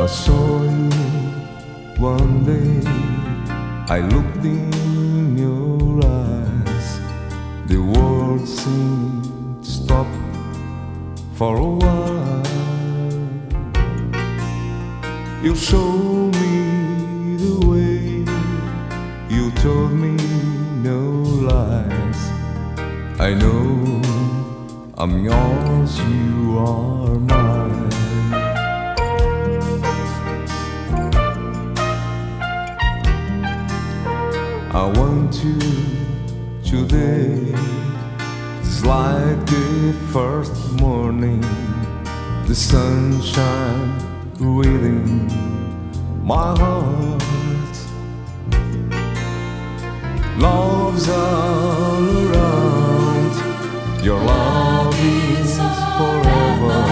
I saw you one day. I looked in your eyes. The world seemed to stop for a while. You showed me the way. You told me no lies. I know I'm yours, you are mine. I want you today. It's like the first morning, the sunshine within my heart. Love's all around. Your love is forever.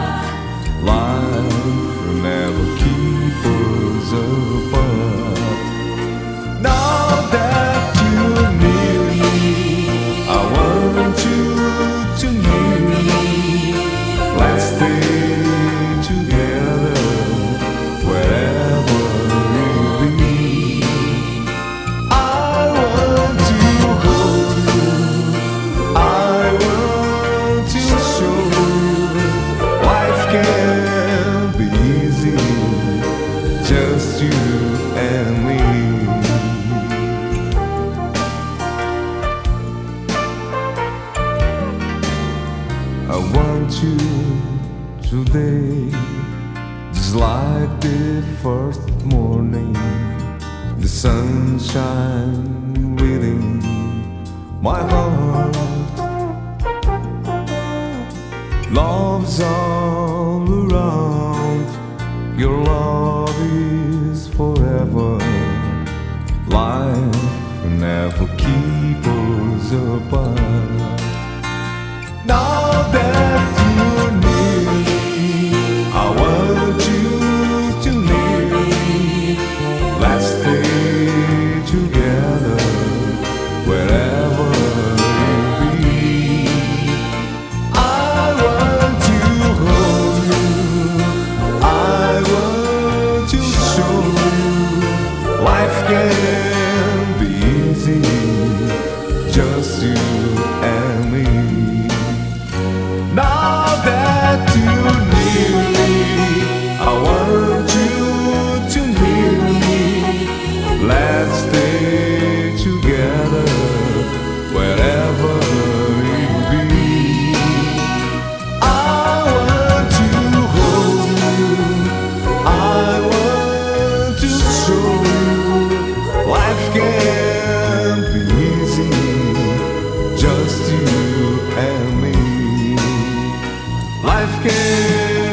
Life will never keep us apart. Now that you're near me, I want you to near me. Let's stay together wherever you be. I want to hold you. I want to show you life can be easy, just you and me. I want you today, just like the first morning, the sunshine within my heart. Love's all around. Your love is forever. Life will never keep us apart. Now that you're near me, I want you to near me. Let's stay together wherever you be. I want to hold you. I want to show you life can be easy, just you and me. Now that you're near me, I want you to near me. Let's stay together wherever you be. I want to hold you. I want to show you life can be easy, just you and me. Life can